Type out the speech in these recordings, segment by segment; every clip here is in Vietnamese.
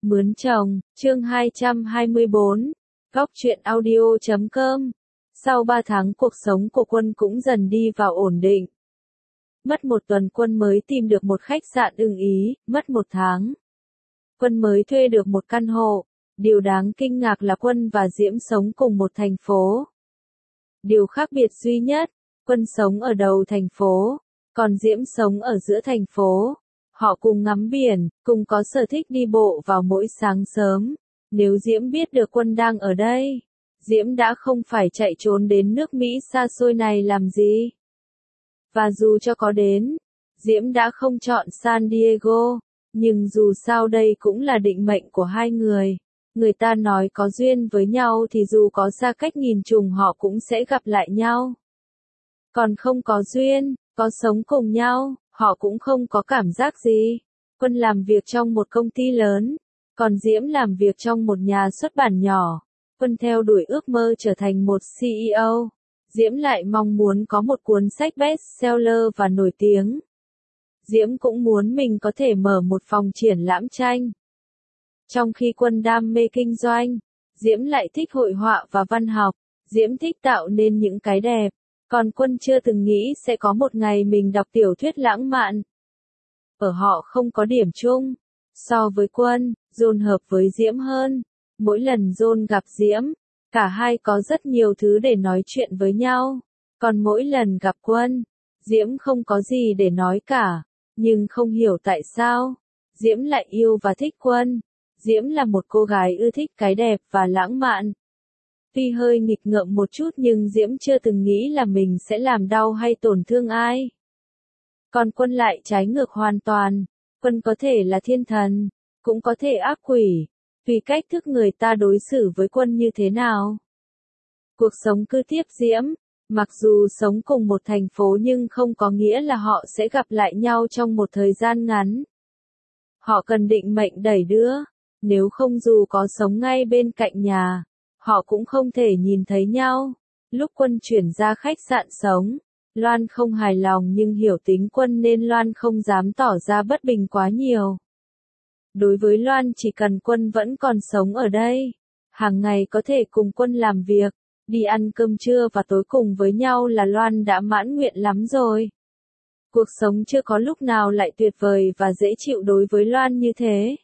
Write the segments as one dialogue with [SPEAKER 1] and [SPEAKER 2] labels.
[SPEAKER 1] Mướn chồng, chương 224, Góc truyện audio.com. Sau 3 tháng cuộc sống của Quân cũng dần đi vào ổn định. Mất 1 tuần Quân mới tìm được một khách sạn ưng ý, mất 1 tháng. Quân mới thuê được một căn hộ. Điều đáng kinh ngạc là Quân và Diễm sống cùng một thành phố. Điều khác biệt duy nhất, Quân sống ở đầu thành phố, còn Diễm sống ở giữa thành phố. Họ cùng ngắm biển, cùng có sở thích đi bộ vào mỗi sáng sớm. Nếu Diễm biết được Quân đang ở đây, Diễm đã không phải chạy trốn đến nước Mỹ xa xôi này làm gì. Và dù cho có đến, Diễm đã không chọn San Diego, nhưng dù sao đây cũng là định mệnh của hai người. Người ta nói có duyên với nhau thì dù có xa cách nghìn trùng họ cũng sẽ gặp lại nhau. Còn không có duyên, có sống cùng nhau, họ cũng không có cảm giác gì. Quân làm việc trong một công ty lớn, còn Diễm làm việc trong một nhà xuất bản nhỏ. Quân theo đuổi ước mơ trở thành một CEO. Diễm lại mong muốn có một cuốn sách bestseller và nổi tiếng. Diễm cũng muốn mình có thể mở một phòng triển lãm tranh. Trong khi Quân đam mê kinh doanh, Diễm lại thích hội họa và văn học. Diễm thích tạo nên những cái đẹp. Còn Quân chưa từng nghĩ sẽ có một ngày mình đọc tiểu thuyết lãng mạn. Ở họ không có điểm chung. So với Quân, John hợp với Diễm hơn. Mỗi lần John gặp Diễm, cả hai có rất nhiều thứ để nói chuyện với nhau. Còn mỗi lần gặp Quân, Diễm không có gì để nói cả. Nhưng không hiểu tại sao, Diễm lại yêu và thích Quân. Diễm là một cô gái ưa thích cái đẹp và lãng mạn. Tuy hơi nghịch ngợm một chút nhưng Diễm chưa từng nghĩ là mình sẽ làm đau hay tổn thương ai. Còn Quân lại trái ngược hoàn toàn. Quân có thể là thiên thần, cũng có thể ác quỷ, tùy cách thức người ta đối xử với Quân như thế nào. Cuộc sống cứ tiếp Diễm, mặc dù sống cùng một thành phố nhưng không có nghĩa là họ sẽ gặp lại nhau trong một thời gian ngắn. Họ cần định mệnh đẩy đưa, nếu không dù có sống ngay bên cạnh nhà, họ cũng không thể nhìn thấy nhau. Lúc Quân chuyển ra khách sạn sống, Loan không hài lòng nhưng hiểu tính Quân nên Loan không dám tỏ ra bất bình quá nhiều. Đối với Loan chỉ cần Quân vẫn còn sống ở đây, hàng ngày có thể cùng Quân làm việc, đi ăn cơm trưa và tối cùng với nhau là Loan đã mãn nguyện lắm rồi. Cuộc sống chưa có lúc nào lại tuyệt vời và dễ chịu đối với Loan như thế.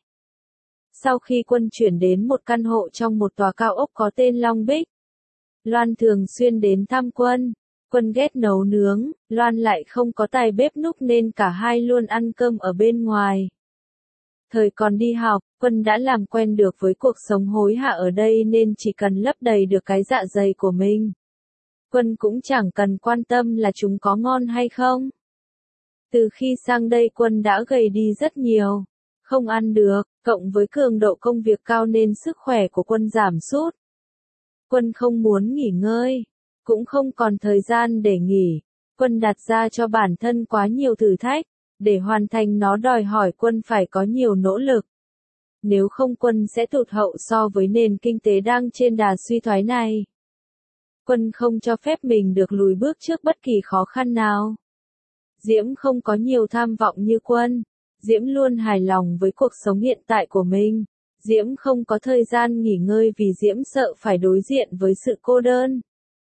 [SPEAKER 1] Sau khi Quân chuyển đến một căn hộ trong một tòa cao ốc có tên Long Bích, Loan thường xuyên đến thăm Quân. Quân ghét nấu nướng, Loan lại không có tài bếp núc nên cả hai luôn ăn cơm ở bên ngoài. Thời còn đi học, Quân đã làm quen được với cuộc sống hối hả ở đây nên chỉ cần lấp đầy được cái dạ dày của mình. Quân cũng chẳng cần quan tâm là chúng có ngon hay không. Từ khi sang đây Quân đã gầy đi rất nhiều. Không ăn được, cộng với cường độ công việc cao nên sức khỏe của Quân giảm sút. Quân không muốn nghỉ ngơi, cũng không còn thời gian để nghỉ. Quân đặt ra cho bản thân quá nhiều thử thách, để hoàn thành nó đòi hỏi Quân phải có nhiều nỗ lực. Nếu không Quân sẽ tụt hậu so với nền kinh tế đang trên đà suy thoái này. Quân không cho phép mình được lùi bước trước bất kỳ khó khăn nào. Diễm không có nhiều tham vọng như Quân. Diễm luôn hài lòng với cuộc sống hiện tại của mình. Diễm không có thời gian nghỉ ngơi vì Diễm sợ phải đối diện với sự cô đơn.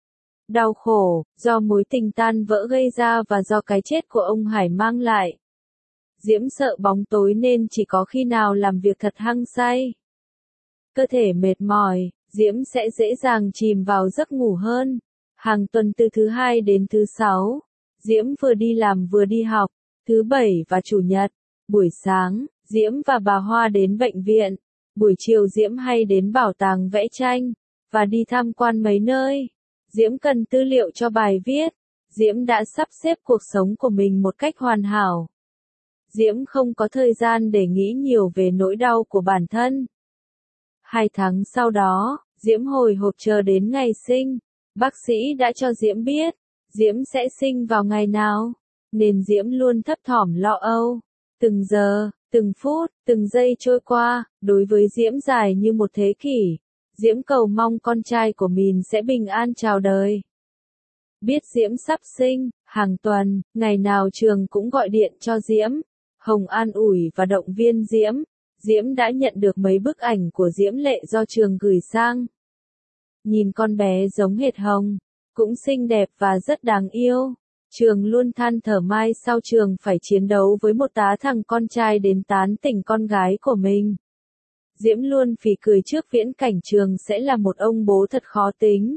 [SPEAKER 1] Đau khổ, do mối tình tan vỡ gây ra và do cái chết của ông Hải mang lại. Diễm sợ bóng tối nên chỉ có khi nào làm việc thật hăng say. Cơ thể mệt mỏi, Diễm sẽ dễ dàng chìm vào giấc ngủ hơn. Hàng tuần từ thứ Hai đến thứ Sáu, Diễm vừa đi làm vừa đi học, thứ Bảy và Chủ nhật. Buổi sáng, Diễm và bà Hoa đến bệnh viện. Buổi chiều Diễm hay đến bảo tàng vẽ tranh, và đi tham quan mấy nơi. Diễm cần tư liệu cho bài viết. Diễm đã sắp xếp cuộc sống của mình một cách hoàn hảo. Diễm không có thời gian để nghĩ nhiều về nỗi đau của bản thân. 2 tháng sau đó, Diễm hồi hộp chờ đến ngày sinh. Bác sĩ đã cho Diễm biết, Diễm sẽ sinh vào ngày nào, nên Diễm luôn thấp thỏm lo âu. Từng giờ, từng phút, từng giây trôi qua, đối với Diễm dài như một thế kỷ. Diễm cầu mong con trai của mình sẽ bình an chào đời. Biết Diễm sắp sinh, hàng tuần, ngày nào trường cũng gọi điện cho Diễm. Hồng an ủi và động viên Diễm. Diễm đã nhận được mấy bức ảnh của Diễm Lệ do trường gửi sang. Nhìn con bé giống hệt Hồng, cũng xinh đẹp và rất đáng yêu. Trường luôn than thở mai sau trường phải chiến đấu với một tá thằng con trai đến tán tỉnh con gái của mình. Diễm luôn phì cười trước viễn cảnh trường sẽ là một ông bố thật khó tính.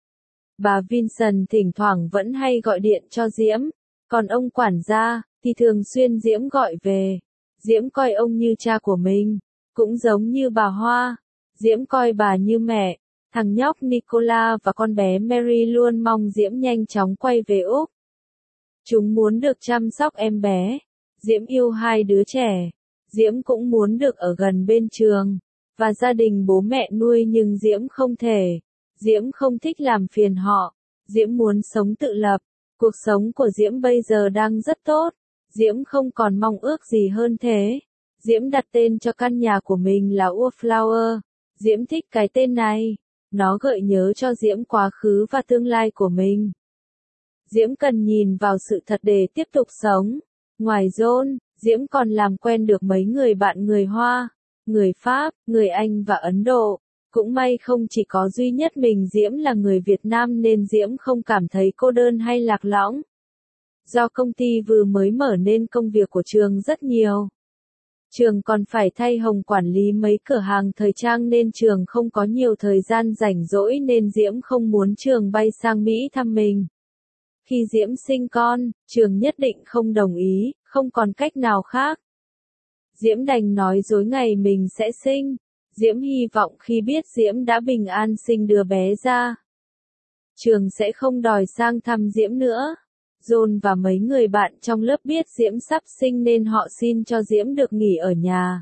[SPEAKER 1] Bà Vincent thỉnh thoảng vẫn hay gọi điện cho Diễm, còn ông quản gia thì thường xuyên Diễm gọi về. Diễm coi ông như cha của mình, cũng giống như bà Hoa. Diễm coi bà như mẹ. Thằng nhóc Nicola và con bé Mary luôn mong Diễm nhanh chóng quay về Úc. Chúng muốn được chăm sóc em bé. Diễm yêu hai đứa trẻ. Diễm cũng muốn được ở gần bên trường và gia đình bố mẹ nuôi, nhưng Diễm không thể. Diễm không thích làm phiền họ. Diễm muốn sống tự lập. Cuộc sống của Diễm bây giờ đang rất tốt. Diễm không còn mong ước gì hơn thế. Diễm đặt tên cho căn nhà của mình là Wallflower. Diễm thích cái tên này. Nó gợi nhớ cho Diễm quá khứ và tương lai của mình. Diễm cần nhìn vào sự thật để tiếp tục sống. Ngoài John, Diễm còn làm quen được mấy người bạn người Hoa, người Pháp, người Anh và Ấn Độ. Cũng may không chỉ có duy nhất mình Diễm là người Việt Nam nên Diễm không cảm thấy cô đơn hay lạc lõng. Do công ty vừa mới mở nên công việc của trường rất nhiều. Trường còn phải thay Hồng quản lý mấy cửa hàng thời trang nên trường không có nhiều thời gian rảnh rỗi, nên Diễm không muốn trường bay sang Mỹ thăm mình. Khi Diễm sinh con, trường nhất định không đồng ý, không còn cách nào khác. Diễm đành nói dối ngày mình sẽ sinh. Diễm hy vọng khi biết Diễm đã bình an sinh đứa bé ra, trường sẽ không đòi sang thăm Diễm nữa. John và mấy người bạn trong lớp biết Diễm sắp sinh nên họ xin cho Diễm được nghỉ ở nhà.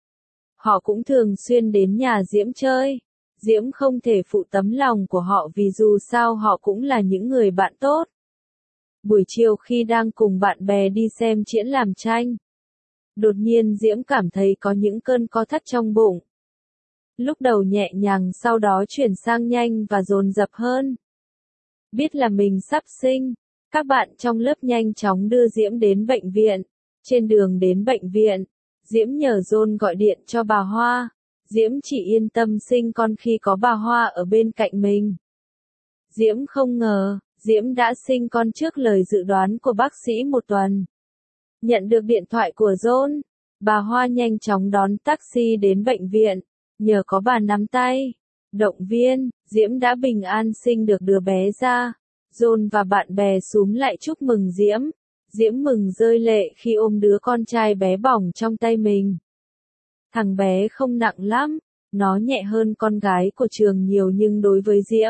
[SPEAKER 1] Họ cũng thường xuyên đến nhà Diễm chơi. Diễm không thể phụ tấm lòng của họ vì dù sao họ cũng là những người bạn tốt. Buổi chiều khi đang cùng bạn bè đi xem triển lãm tranh, đột nhiên Diễm cảm thấy có những cơn co thắt trong bụng. Lúc đầu nhẹ nhàng, sau đó chuyển sang nhanh và dồn dập hơn. Biết là mình sắp sinh, các bạn trong lớp nhanh chóng đưa Diễm đến bệnh viện. Trên đường đến bệnh viện, Diễm nhờ John gọi điện cho bà Hoa. Diễm chỉ yên tâm sinh con khi có bà Hoa ở bên cạnh mình. Diễm không ngờ, Diễm đã sinh con trước lời dự đoán của bác sĩ một tuần. Nhận được điện thoại của John, bà Hoa nhanh chóng đón taxi đến bệnh viện. Nhờ có bà nắm tay, động viên, Diễm đã bình an sinh được đứa bé ra. John và bạn bè xúm lại chúc mừng Diễm. Diễm mừng rơi lệ khi ôm đứa con trai bé bỏng trong tay mình. Thằng bé không nặng lắm, nó nhẹ hơn con gái của trường nhiều, nhưng đối với Diễm,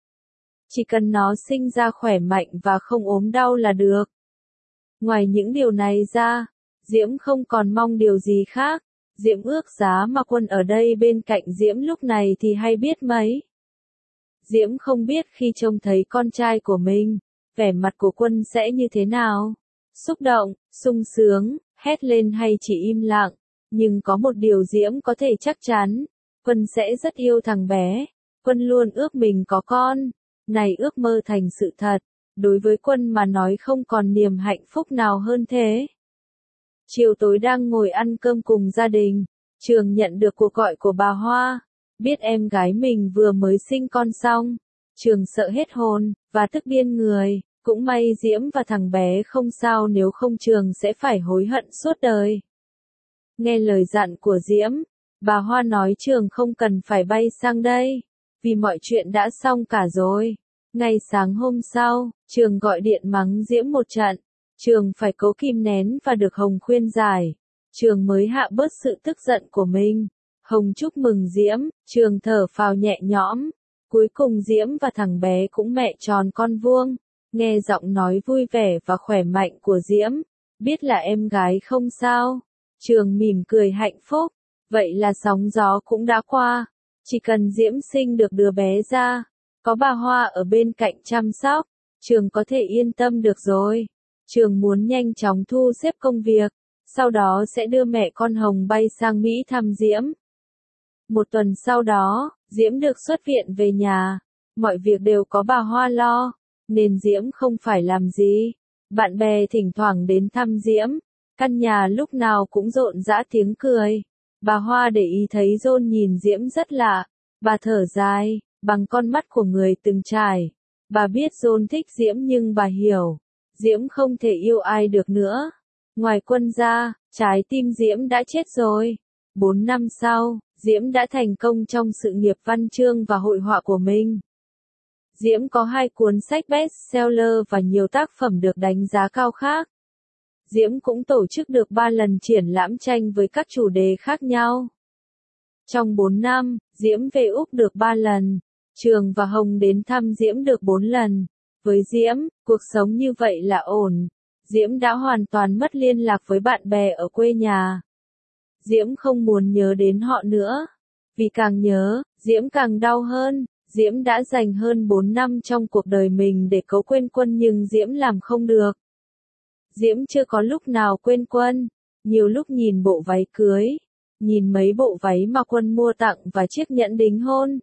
[SPEAKER 1] chỉ cần nó sinh ra khỏe mạnh và không ốm đau là được. Ngoài những điều này ra, Diễm không còn mong điều gì khác. Diễm ước giá mà Quân ở đây bên cạnh Diễm lúc này thì hay biết mấy. Diễm không biết khi trông thấy con trai của mình, vẻ mặt của Quân sẽ như thế nào. Xúc động, sung sướng, hét lên hay chỉ im lặng. Nhưng có một điều Diễm có thể chắc chắn, Quân sẽ rất yêu thằng bé. Quân luôn ước mình có con. Này ước mơ thành sự thật. Đối với Quân mà nói không còn niềm hạnh phúc nào hơn thế. Chiều tối đang ngồi ăn cơm cùng gia đình, trường nhận được cuộc gọi của bà Hoa. Biết em gái mình vừa mới sinh con xong, trường sợ hết hồn, và tức điên người. Cũng may Diễm và thằng bé không sao, nếu không trường sẽ phải hối hận suốt đời. Nghe lời dặn của Diễm, bà Hoa nói trường không cần phải bay sang đây, vì mọi chuyện đã xong cả rồi. Ngay sáng hôm sau, trường gọi điện mắng Diễm một trận. Trường phải cố kìm nén và được Hồng khuyên giải. Trường mới hạ bớt sự tức giận của mình. Hồng chúc mừng Diễm, trường thở phào nhẹ nhõm. Cuối cùng Diễm và thằng bé cũng mẹ tròn con vuông. Nghe giọng nói vui vẻ và khỏe mạnh của Diễm, biết là em gái không sao. Trường mỉm cười hạnh phúc. Vậy là sóng gió cũng đã qua. Chỉ cần Diễm sinh được đứa bé ra, có bà Hoa ở bên cạnh chăm sóc, trường có thể yên tâm được rồi. Trường muốn nhanh chóng thu xếp công việc, sau đó sẽ đưa mẹ con Hồng bay sang Mỹ thăm Diễm. Một tuần sau đó, Diễm được xuất viện về nhà. Mọi việc đều có bà Hoa lo, nên Diễm không phải làm gì. Bạn bè thỉnh thoảng đến thăm Diễm. Căn nhà lúc nào cũng rộn rã tiếng cười. Bà Hoa để ý thấy John nhìn Diễm rất lạ. Bà thở dài, bằng con mắt của người từng trải. Bà biết John thích Diễm nhưng bà hiểu, Diễm không thể yêu ai được nữa. Ngoài Quân ra, trái tim Diễm đã chết rồi. 4 năm sau, Diễm đã thành công trong sự nghiệp văn chương và hội họa của mình. Diễm có 2 cuốn sách bestseller và nhiều tác phẩm được đánh giá cao khác. Diễm cũng tổ chức được 3 lần triển lãm tranh với các chủ đề khác nhau. Trong 4 năm, Diễm về Úc được 3 lần. Trường và Hồng đến thăm Diễm được 4 lần. Với Diễm, cuộc sống như vậy là ổn. Diễm đã hoàn toàn mất liên lạc với bạn bè ở quê nhà. Diễm không muốn nhớ đến họ nữa. Vì càng nhớ, Diễm càng đau hơn. Diễm đã dành hơn 4 năm trong cuộc đời mình để cố quên Quân nhưng Diễm làm không được. Diễm chưa có lúc nào quên Quân. Nhiều lúc nhìn bộ váy cưới, nhìn mấy bộ váy mà Quân mua tặng và chiếc nhẫn đính hôn.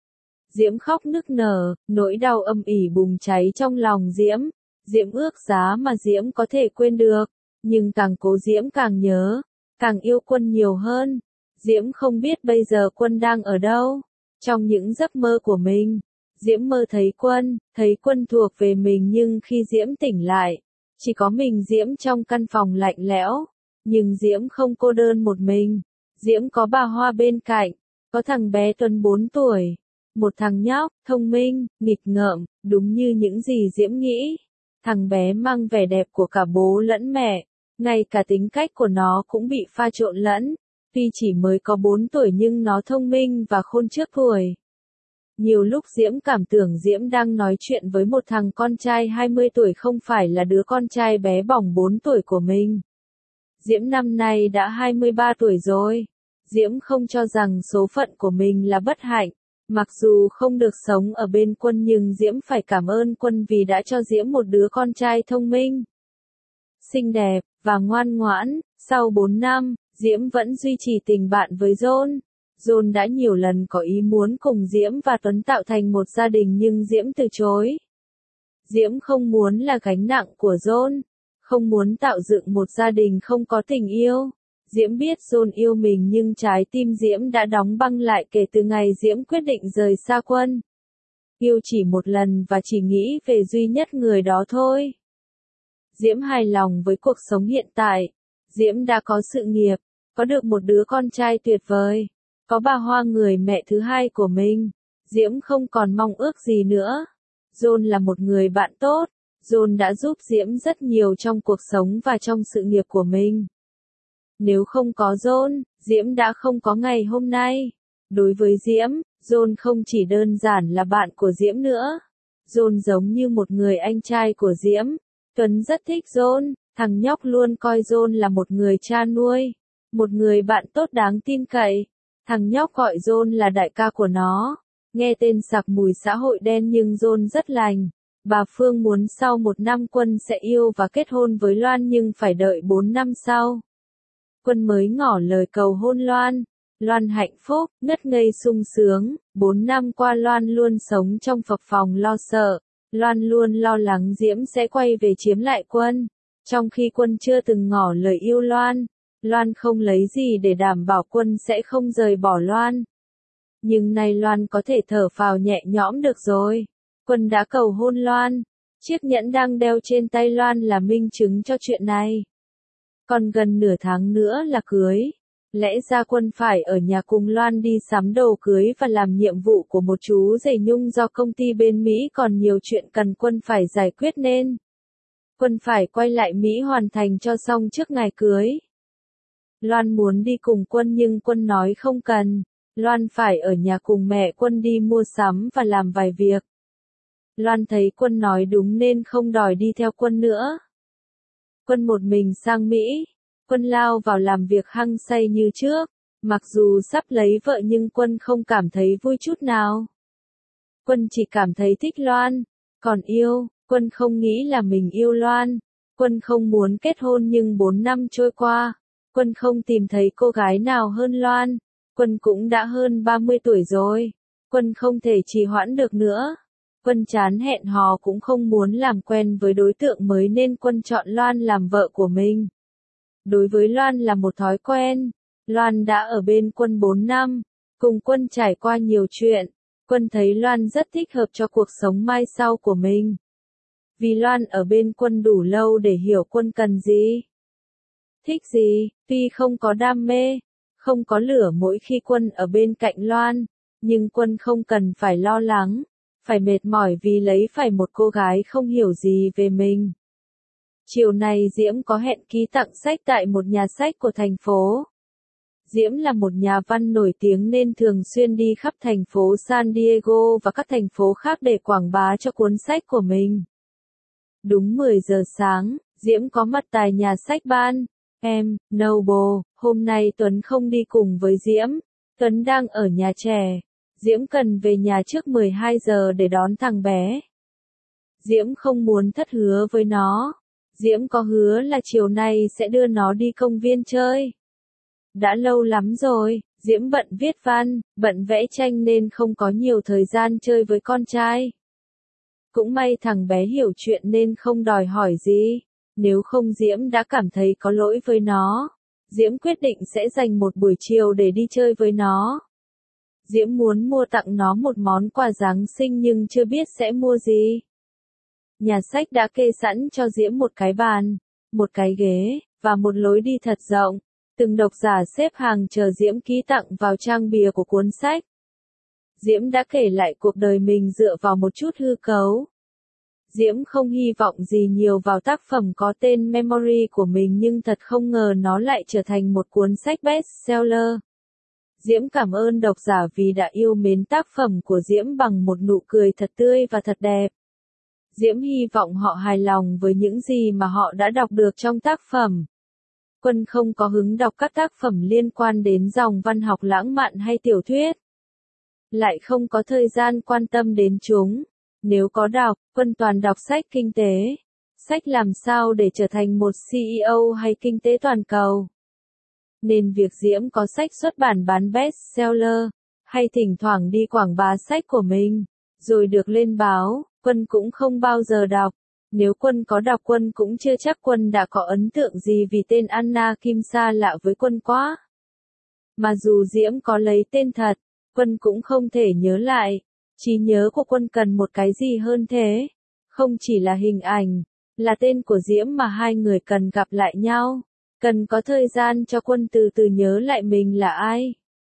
[SPEAKER 1] Diễm khóc nức nở, nỗi đau âm ỉ bùng cháy trong lòng Diễm. Diễm ước giá mà Diễm có thể quên được, nhưng càng cố Diễm càng nhớ, càng yêu Quân nhiều hơn. Diễm không biết bây giờ Quân đang ở đâu. Trong những giấc mơ của mình, Diễm mơ thấy Quân thuộc về mình nhưng khi Diễm tỉnh lại, chỉ có mình Diễm trong căn phòng lạnh lẽo. Nhưng Diễm không cô đơn một mình. Diễm có bà Hoa bên cạnh, có thằng bé Tuấn 4 tuổi. Một thằng nhóc, thông minh, nghịch ngợm, đúng như những gì Diễm nghĩ. Thằng bé mang vẻ đẹp của cả bố lẫn mẹ, ngay cả tính cách của nó cũng bị pha trộn lẫn. Tuy chỉ mới có 4 tuổi nhưng nó thông minh và khôn trước tuổi. Nhiều lúc Diễm cảm tưởng Diễm đang nói chuyện với một thằng con trai 20 tuổi không phải là đứa con trai bé bỏng 4 tuổi của mình. Diễm năm nay đã 23 tuổi rồi. Diễm không cho rằng số phận của mình là bất hạnh. Mặc dù không được sống ở bên Quân nhưng Diễm phải cảm ơn Quân vì đã cho Diễm một đứa con trai thông minh, xinh đẹp, và ngoan ngoãn. Sau 4 năm, Diễm vẫn duy trì tình bạn với John. John đã nhiều lần có ý muốn cùng Diễm và Tuấn tạo thành một gia đình nhưng Diễm từ chối. Diễm không muốn là gánh nặng của John, không muốn tạo dựng một gia đình không có tình yêu. Diễm biết John yêu mình nhưng trái tim Diễm đã đóng băng lại kể từ ngày Diễm quyết định rời xa Quân. Yêu chỉ một lần và chỉ nghĩ về duy nhất người đó thôi. Diễm hài lòng với cuộc sống hiện tại. Diễm đã có sự nghiệp, có được một đứa con trai tuyệt vời, có bà Hoa người mẹ thứ hai của mình. Diễm không còn mong ước gì nữa. John là một người bạn tốt. John đã giúp Diễm rất nhiều trong cuộc sống và trong sự nghiệp của mình. Nếu không có John, Diễm đã không có ngày hôm nay. Đối với Diễm, John không chỉ đơn giản là bạn của Diễm nữa. John giống như một người anh trai của Diễm. Tuấn rất thích John, thằng nhóc luôn coi John là một người cha nuôi, một người bạn tốt đáng tin cậy. Thằng nhóc gọi John là đại ca của nó. Nghe tên sặc mùi xã hội đen nhưng John rất lành. Bà Phương muốn sau 1 năm Quân sẽ yêu và kết hôn với Loan nhưng phải đợi 4 năm sau. Quân mới ngỏ lời cầu hôn Loan. Loan hạnh phúc, ngất ngây sung sướng. 4 năm qua Loan luôn sống trong phập phồng lo sợ. Loan luôn lo lắng Diễm sẽ quay về chiếm lại Quân. Trong khi Quân chưa từng ngỏ lời yêu Loan, Loan không lấy gì để đảm bảo Quân sẽ không rời bỏ Loan. Nhưng nay Loan có thể thở phào nhẹ nhõm được rồi. Quân đã cầu hôn Loan. Chiếc nhẫn đang đeo trên tay Loan là minh chứng cho chuyện này. Còn gần nửa tháng nữa là cưới. Lẽ ra Quân phải ở nhà cùng Loan đi sắm đồ cưới và làm nhiệm vụ của một chú rể nhung do công ty bên Mỹ còn nhiều chuyện cần Quân phải giải quyết nên Quân phải quay lại Mỹ hoàn thành cho xong trước ngày cưới. Loan muốn đi cùng Quân nhưng Quân nói không cần. Loan phải ở nhà cùng mẹ Quân đi mua sắm và làm vài việc. Loan thấy Quân nói đúng nên không đòi đi theo Quân nữa. Quân một mình sang Mỹ. Quân lao vào làm việc hăng say như trước. Mặc dù sắp lấy vợ nhưng Quân không cảm thấy vui chút nào. Quân chỉ cảm thấy thích Loan. Còn yêu, Quân không nghĩ là mình yêu Loan. Quân không muốn kết hôn nhưng 4 năm trôi qua, Quân không tìm thấy cô gái nào hơn Loan. Quân cũng đã hơn 30 tuổi rồi. Quân không thể trì hoãn được nữa. Quân chán hẹn hò cũng không muốn làm quen với đối tượng mới nên Quân chọn Loan làm vợ của mình. Đối với Loan là một thói quen. Loan đã ở bên Quân 4 năm, cùng Quân trải qua nhiều chuyện. Quân thấy Loan rất thích hợp cho cuộc sống mai sau của mình. Vì Loan ở bên Quân đủ lâu để hiểu Quân cần gì, thích gì, tuy không có đam mê, không có lửa mỗi khi Quân ở bên cạnh Loan, nhưng Quân không cần phải lo lắng, phải mệt mỏi vì lấy phải một cô gái không hiểu gì về mình. Chiều này Diễm có hẹn ký tặng sách tại một nhà sách của thành phố. Diễm là một nhà văn nổi tiếng nên thường xuyên đi khắp thành phố San Diego và các thành phố khác để quảng bá cho cuốn sách của mình. Đúng 10 giờ sáng, Diễm có mặt tại nhà sách Barnes and Noble. Hôm nay Tuấn không đi cùng với Diễm. Tuấn đang ở nhà trẻ. Diễm cần về nhà trước 12 giờ để đón thằng bé. Diễm không muốn thất hứa với nó. Diễm có hứa là chiều nay sẽ đưa nó đi công viên chơi. Đã lâu lắm rồi, Diễm bận viết văn, bận vẽ tranh nên không có nhiều thời gian chơi với con trai. Cũng may thằng bé hiểu chuyện nên không đòi hỏi gì, nếu không Diễm đã cảm thấy có lỗi với nó. Diễm quyết định sẽ dành một buổi chiều để đi chơi với nó. Diễm muốn mua tặng nó một món quà Giáng sinh nhưng chưa biết sẽ mua gì. Nhà sách đã kê sẵn cho Diễm một cái bàn, một cái ghế, và một lối đi thật rộng. Từng độc giả xếp hàng chờ Diễm ký tặng vào trang bìa của cuốn sách. Diễm đã kể lại cuộc đời mình dựa vào một chút hư cấu. Diễm không hy vọng gì nhiều vào tác phẩm có tên Memory của mình nhưng thật không ngờ nó lại trở thành một cuốn sách bestseller. Diễm cảm ơn độc giả vì đã yêu mến tác phẩm của Diễm bằng một nụ cười thật tươi và thật đẹp. Diễm hy vọng họ hài lòng với những gì mà họ đã đọc được trong tác phẩm. Quân không có hứng đọc các tác phẩm liên quan đến dòng văn học lãng mạn hay tiểu thuyết. Lại không có thời gian quan tâm đến chúng. Nếu có đọc, Quân toàn đọc sách kinh tế. Sách làm sao để trở thành một CEO hay kinh tế toàn cầu. Nên việc Diễm có sách xuất bản bán bestseller, hay thỉnh thoảng đi quảng bá sách của mình, rồi được lên báo, Quân cũng không bao giờ đọc. Nếu Quân có đọc Quân cũng chưa chắc Quân đã có ấn tượng gì vì tên Anna Kim xa lạ với Quân quá. Mà dù Diễm có lấy tên thật, Quân cũng không thể nhớ lại. Trí nhớ của Quân cần một cái gì hơn thế. Không chỉ là hình ảnh, là tên của Diễm mà hai người cần gặp lại nhau. Cần có thời gian cho Quân từ từ nhớ lại mình là ai.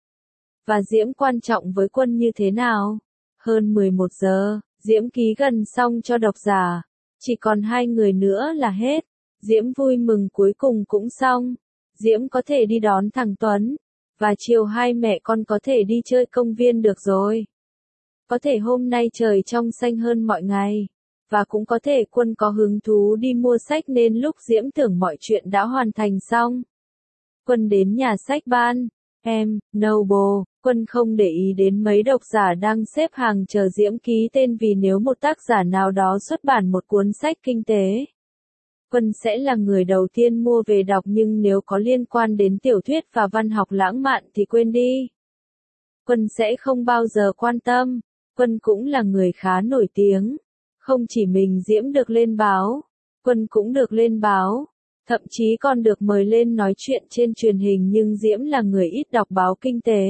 [SPEAKER 1] Và Diễm quan trọng với Quân như thế nào. Hơn 11 giờ, Diễm ký gần xong cho độc giả. Chỉ còn 2 người nữa là hết. Diễm vui mừng cuối cùng cũng xong. Diễm có thể đi đón thằng Tuấn. Và chiều hai mẹ con có thể đi chơi công viên được rồi. Có thể hôm nay trời trong xanh hơn mọi ngày. Và cũng có thể Quân có hứng thú đi mua sách nên lúc Diễm tưởng mọi chuyện đã hoàn thành xong. Quân đến nhà sách Barnes and Noble. Quân không để ý đến mấy độc giả đang xếp hàng chờ Diễm ký tên vì nếu một tác giả nào đó xuất bản một cuốn sách kinh tế, Quân sẽ là người đầu tiên mua về đọc nhưng nếu có liên quan đến tiểu thuyết và văn học lãng mạn thì quên đi. Quân sẽ không bao giờ quan tâm. Quân cũng là người khá nổi tiếng. Không chỉ mình Diễm được lên báo, Quân cũng được lên báo. Thậm chí còn được mời lên nói chuyện trên truyền hình nhưng Diễm là người ít đọc báo kinh tế.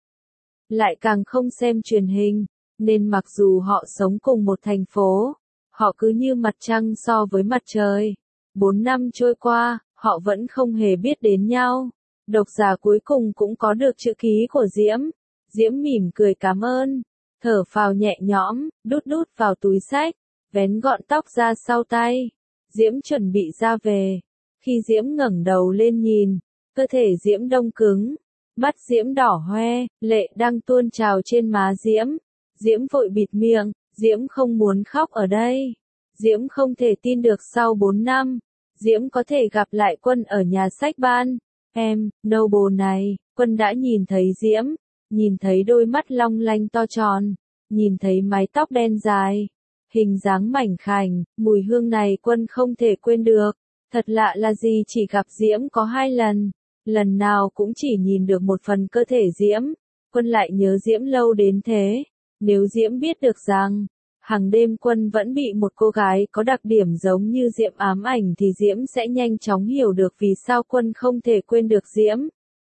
[SPEAKER 1] Lại càng không xem truyền hình, nên mặc dù họ sống cùng một thành phố, họ cứ như mặt trăng so với mặt trời. 4 năm trôi qua, họ vẫn không hề biết đến nhau. Độc giả cuối cùng cũng có được chữ ký của Diễm. Diễm mỉm cười cảm ơn, thở phào nhẹ nhõm, đút vào túi sách, vén gọn tóc ra sau tay. Diễm chuẩn bị ra về. Khi Diễm ngẩng đầu lên nhìn, cơ thể Diễm đông cứng, mắt Diễm đỏ hoe, lệ đang tuôn trào trên má Diễm. Diễm vội bịt miệng, Diễm không muốn khóc ở đây. Diễm không thể tin được sau 4 năm, Diễm có thể gặp lại Quân ở nhà sách Barnes and Noble này. Quân đã nhìn thấy Diễm, nhìn thấy đôi mắt long lanh to tròn, nhìn thấy mái tóc đen dài, hình dáng mảnh khảnh, mùi hương này Quân không thể quên được. Thật lạ là gì chỉ gặp Diễm có 2 lần, lần nào cũng chỉ nhìn được một phần cơ thể Diễm. Quân lại nhớ Diễm lâu đến thế. Nếu Diễm biết được rằng, hàng đêm Quân vẫn bị một cô gái có đặc điểm giống như Diễm ám ảnh thì Diễm sẽ nhanh chóng hiểu được vì sao Quân không thể quên được Diễm.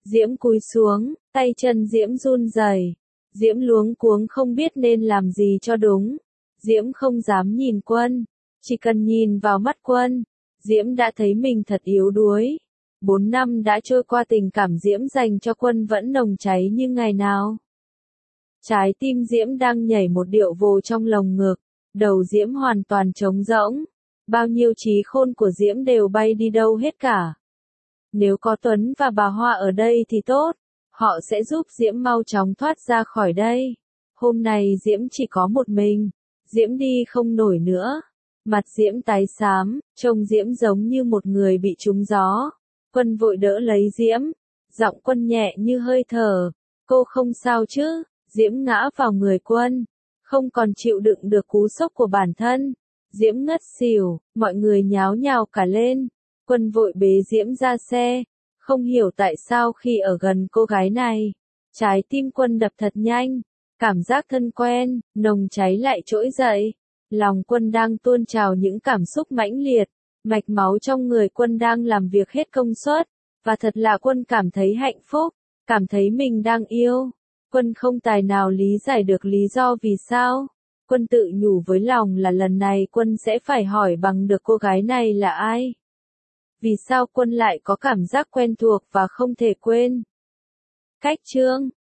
[SPEAKER 1] Diễm cúi xuống, tay chân Diễm run rẩy. Diễm luống cuống không biết nên làm gì cho đúng. Diễm không dám nhìn Quân. Chỉ cần nhìn vào mắt Quân, Diễm đã thấy mình thật yếu đuối. 4 năm đã trôi qua, tình cảm Diễm dành cho Quân vẫn nồng cháy như ngày nào. Trái tim Diễm đang nhảy một điệu vồ trong lồng ngực. Đầu Diễm hoàn toàn trống rỗng. Bao nhiêu trí khôn của Diễm đều bay đi đâu hết cả. Nếu có Tuấn và bà Hoa ở đây thì tốt. Họ sẽ giúp Diễm mau chóng thoát ra khỏi đây. Hôm nay Diễm chỉ có một mình. Diễm đi không nổi nữa. Mặt Diễm tái xám, trông Diễm giống như một người bị trúng gió. Quân vội đỡ lấy Diễm. Giọng Quân nhẹ như hơi thở. Cô không sao chứ? Diễm ngã vào người Quân. Không còn chịu đựng được cú sốc của bản thân. Diễm ngất xỉu, mọi người nháo nhào cả lên. Quân vội bế Diễm ra xe. Không hiểu tại sao khi ở gần cô gái này, trái tim Quân đập thật nhanh. Cảm giác thân quen, nồng cháy lại trỗi dậy. Lòng Quân đang tuôn trào những cảm xúc mãnh liệt. Mạch máu trong người Quân đang làm việc hết công suất. Và thật là Quân cảm thấy hạnh phúc, cảm thấy mình đang yêu. Quân không tài nào lý giải được lý do vì sao. Quân tự nhủ với lòng là lần này Quân sẽ phải hỏi bằng được cô gái này là ai. Vì sao Quân lại có cảm giác quen thuộc và không thể quên. Cách chương